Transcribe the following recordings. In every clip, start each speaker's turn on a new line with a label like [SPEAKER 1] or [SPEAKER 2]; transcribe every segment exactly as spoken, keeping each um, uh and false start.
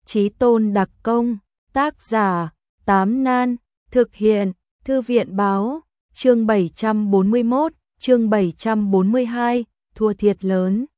[SPEAKER 1] Chí tôn đặc công, tác giả, Tám Nan, thực hiện, Thư viện báo, chương bảy trăm bốn mươi mốt, chương bảy trăm bốn mươi hai, thua thiệt lớn.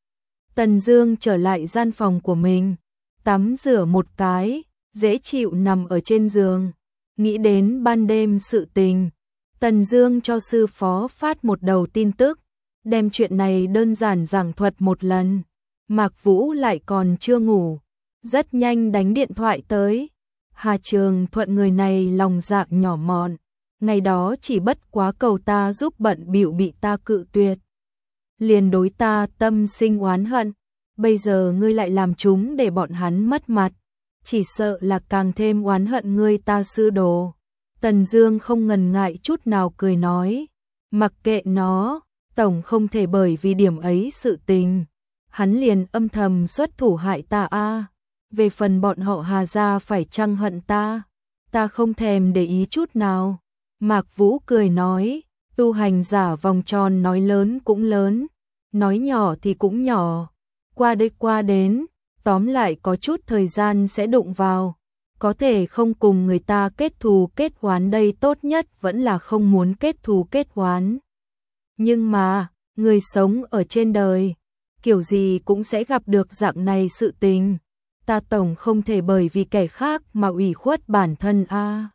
[SPEAKER 1] Tần Dương trở lại gian phòng của mình, tắm rửa một cái, dễ chịu nằm ở trên giường, nghĩ đến ban đêm sự tình. Tần Dương cho sư phó phát một đầu tin tức, đem chuyện này đơn giản giảng thuật một lần. Mạc Vũ lại còn chưa ngủ, rất nhanh đánh điện thoại tới. Hà Trường Thuận người này lòng dạ nhỏ mọn, ngày đó chỉ bất quá cầu ta giúp bận bịu bị ta cự tuyệt, liền đối ta tâm sinh oán hận, bây giờ ngươi lại làm chúng để bọn hắn mất mặt, chỉ sợ là càng thêm oán hận ngươi ta sư đồ. Tần Dương không ngần ngại chút nào cười nói, mặc kệ nó, tổng không thể bởi vì điểm ấy sự tình, hắn liền âm thầm xuất thủ hại ta a. Về phần bọn họ Hà gia phải chăng hận ta, ta không thèm để ý chút nào. Mạc Vũ cười nói, tu hành giả vòng tròn nói lớn cũng lớn, nói nhỏ thì cũng nhỏ, qua đây qua đến, tóm lại có chút thời gian sẽ đụng vào, có thể không cùng người ta kết thù kết oán đây, tốt nhất vẫn là không muốn kết thù kết oán. Nhưng mà, người sống ở trên đời, kiểu gì cũng sẽ gặp được dạng này sự tình, ta tổng không thể bởi vì kẻ khác mà ủy khuất bản thân a.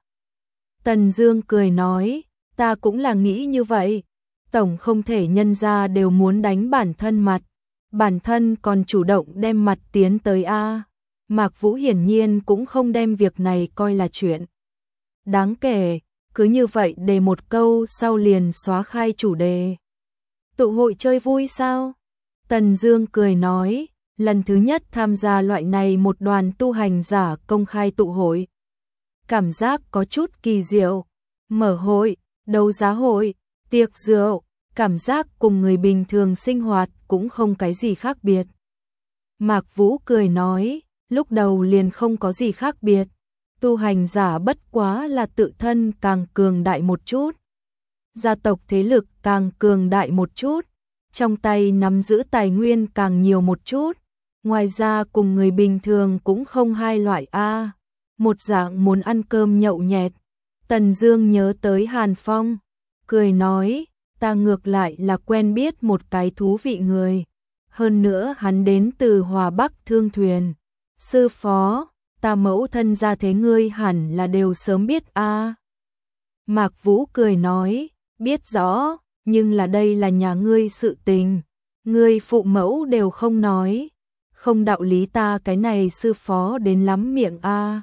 [SPEAKER 1] Tần Dương cười nói, ta cũng là nghĩ như vậy, tổng không thể nhân ra đều muốn đánh bản thân mặt, bản thân còn chủ động đem mặt tiến tới a. Mạc Vũ hiển nhiên cũng không đem việc này coi là chuyện đáng kể, cứ như vậy để một câu sau liền xóa khai chủ đề. Tụ hội chơi vui sao? Tần Dương cười nói, lần thứ nhất tham gia loại này một đoàn tu hành giả công khai tụ hội, cảm giác có chút kỳ diệu, mở hội, đấu giá hội, tiệc rượu, cảm giác cùng người bình thường sinh hoạt cũng không cái gì khác biệt. Mạc Vũ cười nói, lúc đầu liền không có gì khác biệt, tu hành giả bất quá là tự thân càng cường đại một chút, gia tộc thế lực càng cường đại một chút, trong tay nắm giữ tài nguyên càng nhiều một chút, ngoài ra cùng người bình thường cũng không hai loại a, một dạng muốn ăn cơm nhậu nhẹt. Tần Dương nhớ tới Hàn Phong, cười nói, ta ngược lại là quen biết một cái thú vị người, hơn nữa hắn đến từ Hòa Bắc Thương Thuyền. Sư phó, ta mẫu thân gia thế ngươi hẳn là đều sớm biết a. Mạc Vũ cười nói, biết rõ, nhưng là đây là nhà ngươi sự tình, ngươi phụ mẫu đều không nói, không đạo lý ta cái này sư phó đến lắm miệng a.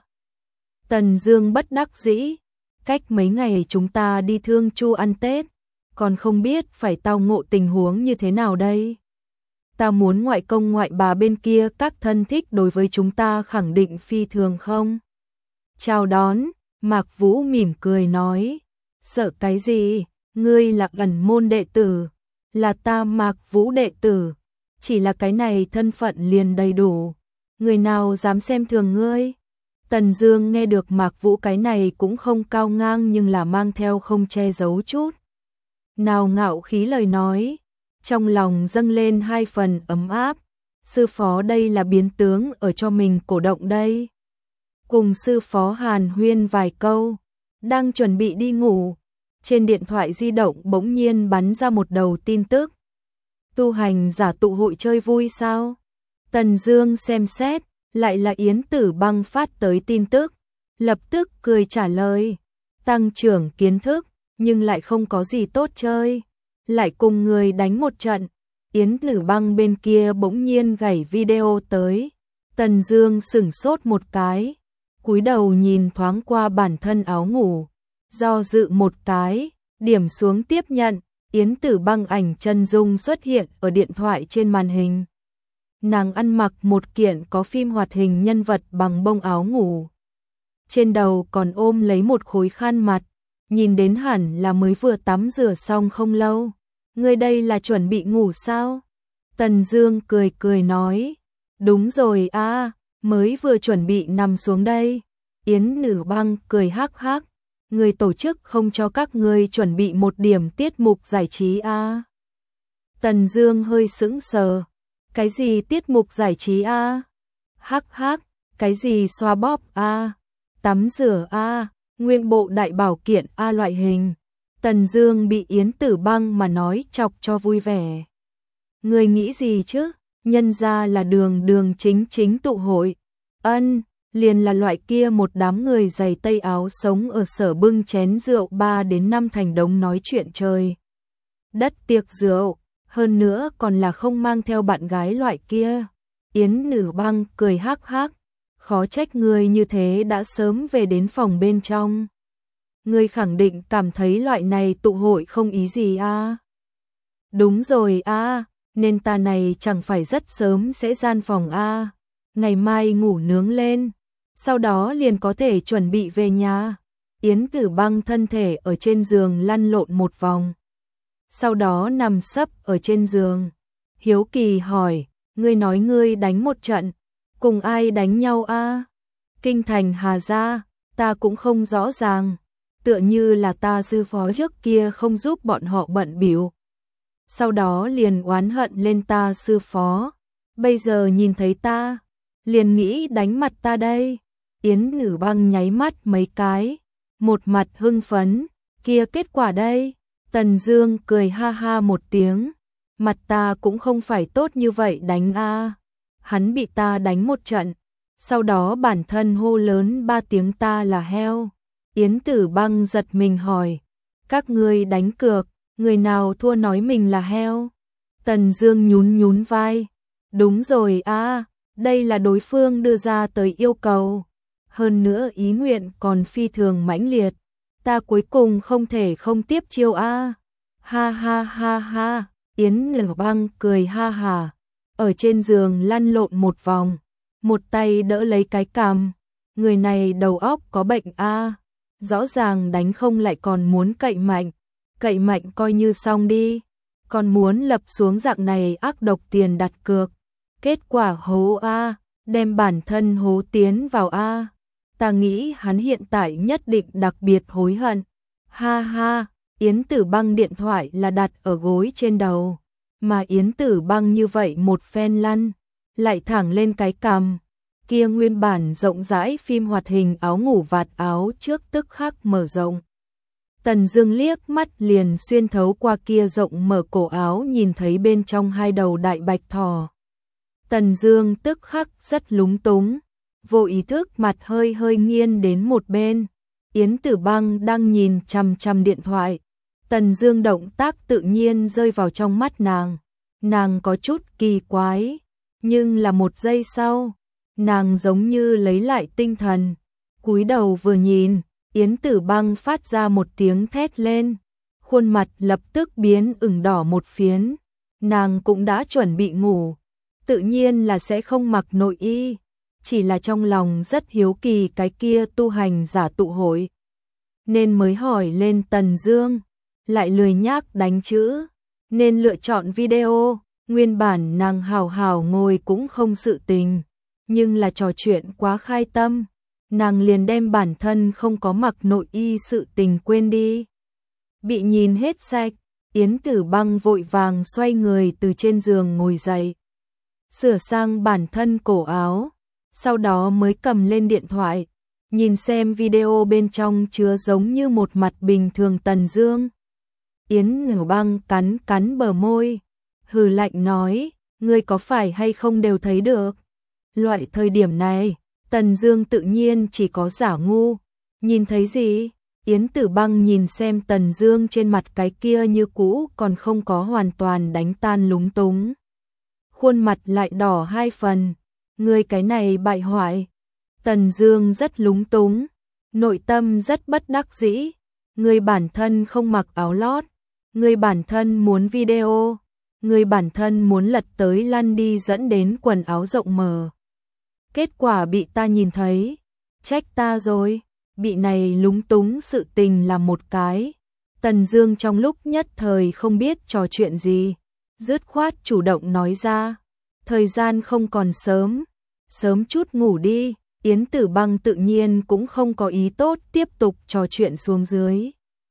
[SPEAKER 1] Tần Dương bất đắc dĩ, cách mấy ngày chúng ta đi Thương Chu ăn Tết, còn không biết phải tao ngộ tình huống như thế nào đây. Ta muốn ngoại công ngoại bà bên kia các thân thích đối với chúng ta khẳng định phi thường không chào đón. Mạc Vũ mỉm cười nói, sợ cái gì, ngươi là ẩn môn đệ tử, là ta Mạc Vũ đệ tử, chỉ là cái này thân phận liền đầy đủ, người nào dám xem thường ngươi. Tần Dương nghe được Mạc Vũ cái này cũng không cao ngang nhưng là mang theo không che giấu chút nào ngạo khí lời nói, trong lòng dâng lên hai phần ấm áp, sư phó đây là biến tướng ở cho mình cổ động đây. Cùng sư phó hàn huyên vài câu, đang chuẩn bị đi ngủ, trên điện thoại di động bỗng nhiên bắn ra một đầu tin tức. Tu hành giả tụ hội chơi vui sao? Tần Dương xem xét, lại là Yến Tử Băng phát tới tin tức, lập tức cười trả lời, tăng trưởng kiến thức, nhưng lại không có gì tốt chơi, lại cùng người đánh một trận. Yến Tử Băng bên kia bỗng nhiên gảy video tới, Tần Dương sững sốt một cái, cúi đầu nhìn thoáng qua bản thân áo ngủ, do dự một cái, điểm xuống tiếp nhận, Yến Tử Băng ảnh chân dung xuất hiện ở điện thoại trên màn hình. Nàng ăn mặc một kiện có phim hoạt hình nhân vật bằng bông áo ngủ, trên đầu còn ôm lấy một khối khăn mặt, nhìn đến hẳn là mới vừa tắm rửa xong không lâu. Ngươi đây là chuẩn bị ngủ sao? Tần Dương cười cười nói, đúng rồi a, mới vừa chuẩn bị nằm xuống đây. Yến Tử Băng cười hắc hắc, người tổ chức không cho các ngươi chuẩn bị một điểm tiết mục giải trí a? Tần Dương hơi sững sờ, cái gì tiết mục giải trí a? Hắc hắc, Cái gì xoa bóp a, tắm rửa a, nguyên bộ đại bảo kiện a loại hình. Tần Dương bị Yến Tử Băng mà nói chọc cho vui vẻ. Người nghĩ gì chứ? Nhân ra là đường đường chính chính tụ hội. Ân, liền là loại kia một đám người giày tây áo sống ở sở bưng chén rượu ba đến năm thành đống nói chuyện trời đất tiệc rượu, hơn nữa còn là không mang theo bạn gái loại kia. Yến Tử Băng cười hắc hắc, khó trách người như thế đã sớm về đến phòng bên trong. Người khẳng định cảm thấy loại này tụ hội không ý gì a? À? Đúng rồi a, à, nên ta này chẳng phải rất sớm sẽ gian phòng a, à? Ngày mai ngủ nướng lên, sau đó liền có thể chuẩn bị về nhà. Yến Tử Băng thân thể ở trên giường lăn lộn một vòng, sau đó nằm sấp ở trên giường. Hiếu kỳ hỏi, ngươi nói ngươi đánh một trận, cùng ai đánh nhau a? À? Kinh thành Hà gia, ta cũng không rõ ràng, tựa như là ta sư phó trước kia không giúp bọn họ bận bịu, sau đó liền oán hận lên ta sư phó, bây giờ nhìn thấy ta, liền nghĩ đánh mặt ta đây. Yến Tử Băng nháy mắt mấy cái, một mặt hưng phấn, kia kết quả đây. Tần Dương cười ha ha một tiếng, mặt ta cũng không phải tốt như vậy đánh a. Hắn bị ta đánh một trận, sau đó bản thân hô lớn ba tiếng ta là heo. Yến Tử Băng giật mình hỏi, các ngươi đánh cược, người nào thua nói mình là heo? Tần Dương nhún nhún vai, đúng rồi a, đây là đối phương đưa ra tới yêu cầu, hơn nữa ý nguyện còn phi thường mãnh liệt, ta cuối cùng không thể không tiếp chiêu a. Ha ha ha ha, Yến Tử Băng cười ha hà, ở trên giường lăn lộn một vòng, một tay đỡ lấy cái cằm, người này đầu óc có bệnh a, rõ ràng đánh không lại còn muốn cậy mạnh, cậy mạnh coi như xong đi, còn muốn lập xuống dạng này ác độc tiền đặt cược, kết quả hố a, đem bản thân hố tiến vào a. Ta nghĩ hắn hiện tại nhất định đặc biệt hối hận. Ha ha, Yến Tử Băng điện thoại là đặt ở gối trên đầu, mà Yến Tử Băng như vậy một phen lăn, lại thẳng lên cái cằm, kia nguyên bản rộng rãi phim hoạt hình áo ngủ vạt áo trước tức khắc mở rộng. Tần Dương liếc mắt liền xuyên thấu qua kia rộng mở cổ áo nhìn thấy bên trong hai đầu đại bạch thỏ. Tần Dương tức khắc rất lúng túng, vô ý thức mặt hơi hơi nghiêng đến một bên. Yến Tử Băng đang nhìn chằm chằm điện thoại, Tần Dương động tác tự nhiên rơi vào trong mắt nàng. Nàng có chút kỳ quái, nhưng là một giây sau, nàng giống như lấy lại tinh thần, cúi đầu vừa nhìn, Yến Tử Băng phát ra một tiếng thét lên, khuôn mặt lập tức biến ửng đỏ một phiến. Nàng cũng đã chuẩn bị ngủ, tự nhiên là sẽ không mặc nội y, chỉ là trong lòng rất hiếu kỳ cái kia tu hành giả tụ hội, nên mới hỏi lên Tần Dương, lại lười nhác đánh chữ, nên lựa chọn video. Nguyên bản nàng hào hào ngồi cũng không sự tình, nhưng là trò chuyện quá khai tâm, nàng liền đem bản thân không có mặc nội y sự tình quên đi. Bị nhìn hết sạch, Yến Tử Băng vội vàng xoay người từ trên giường ngồi dậy, sửa sang bản thân cổ áo, sau đó mới cầm lên điện thoại, nhìn xem video bên trong chứa giống như một mặt bình thường Tần Dương. Yến Tử Băng cắn cắn bờ môi, hừ lạnh nói, ngươi có phải hay không đều thấy được. Loại thời điểm này, Tần Dương tự nhiên chỉ có giả ngu, nhìn thấy gì? Yến Tử Băng nhìn xem Tần Dương trên mặt cái kia như cũ còn không có hoàn toàn đánh tan lúng túng, khuôn mặt lại đỏ hai phần, ngươi cái này bại hoại. Tần Dương rất lúng túng, nội tâm rất bất đắc dĩ, ngươi bản thân không mặc áo lót, ngươi bản thân muốn video, ngươi bản thân muốn lật tới lăn đi dẫn đến quần áo rộng mở. Kết quả bị ta nhìn thấy, trách ta rồi, bị này lúng túng sự tình là một cái. Tần Dương trong lúc nhất thời không biết trò chuyện gì, dứt khoát chủ động nói ra, thời gian không còn sớm, sớm chút ngủ đi. Yến Tử Băng tự nhiên cũng không có ý tốt tiếp tục trò chuyện xuống dưới.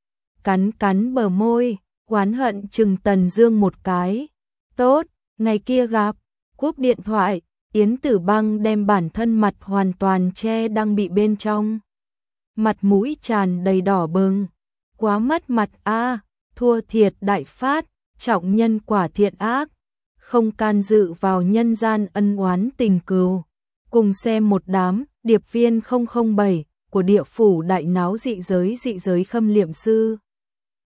[SPEAKER 1] Cắn cắn bờ môi, oán hận chừng Tần Dương một cái. Tốt, ngày kia gặp. Cúp điện thoại, Yến Tử Băng đem bản thân mặt hoàn toàn che đang bị bên trong. Mặt mũi tràn đầy đỏ bừng. Quá mất mặt a, thua thiệt đại phát, trọng nhân quả thiện ác. Không can dự vào nhân gian ân oán tình cừu. Cùng xem một đám điệp viên không không bảy của địa phủ đại náo dị giới dị giới khâm liệm sư.